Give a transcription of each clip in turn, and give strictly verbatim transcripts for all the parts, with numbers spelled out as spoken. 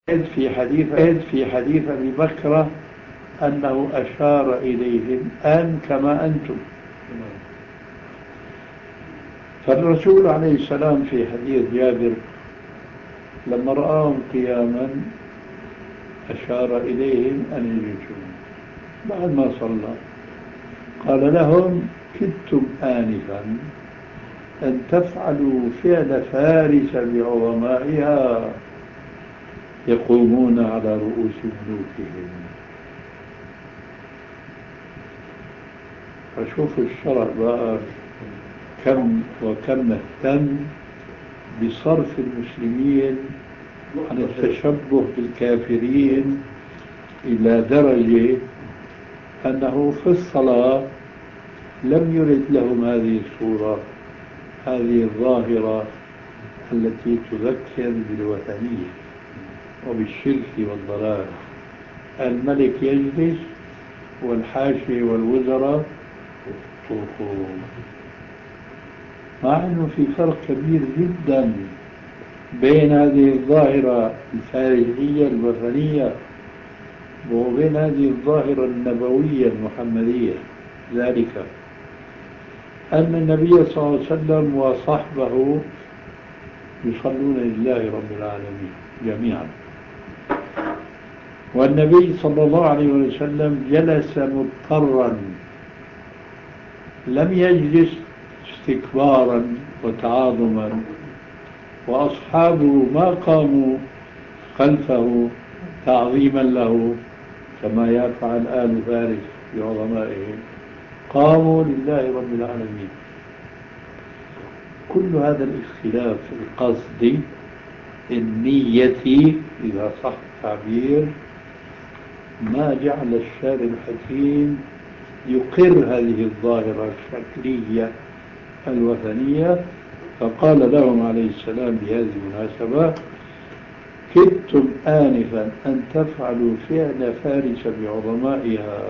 في حديث في حديث أبي بكر أنه أشار إليهم أن كما أنتم. فالرسول عليه السلام في حديث جابر لما رآهم قياما أشار إليهم أن يجلسوا. بعد ما صلى قال لهم: كدتم آنفا أن تفعلوا فعل فارس بعظمائها يقومون على رؤوس ملوكهم. فشوفوا الشرع بقى كم وكم اهتم بصرف المسلمين عن التشبه بالكافرين إلى درجة أنه في الصلاة لم يرد لهم هذه الصورة، هذه الظاهرة التي تذكر بالوثنية وبالشرك والضلال. الملك يجلس والحاشية والوزراء يطوفون، مع أنه في فرق كبير جدا بين هذه الظاهرة الفارسية الوثنية وبين هذه الظاهرة النبوية المحمدية. ذلك أن النبي صلى الله عليه وسلم وصحبه يصلون لله رب العالمين جميعا، والنبي صلى الله عليه وسلم جلس مضطرا لم يجلس استكبارا وتعاظما، وأصحابه ما قاموا خلفه تعظيما له كما يفعل آل فارس بعظمائهم، قاموا لله رب العالمين. كل هذا الاختلاف في القصد النية إذا صح التعبير ما جعل الشارع الحكيم يقر هذه الظاهرة الشكلية الوثنية، فقال لهم عليه السلام بهذه المناسبة: كدتم آنفا أن تفعلوا فعل فارس بعظمائها.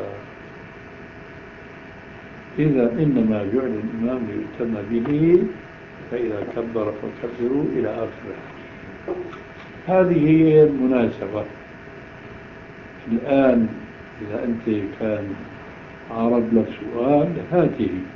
إذا إنما جعل الإمام ليؤتم به، فإذا كبر فكبروا إلى آخره. هذه هي المناسبة. الآن إذا أنت كان عرض لك سؤال هاته.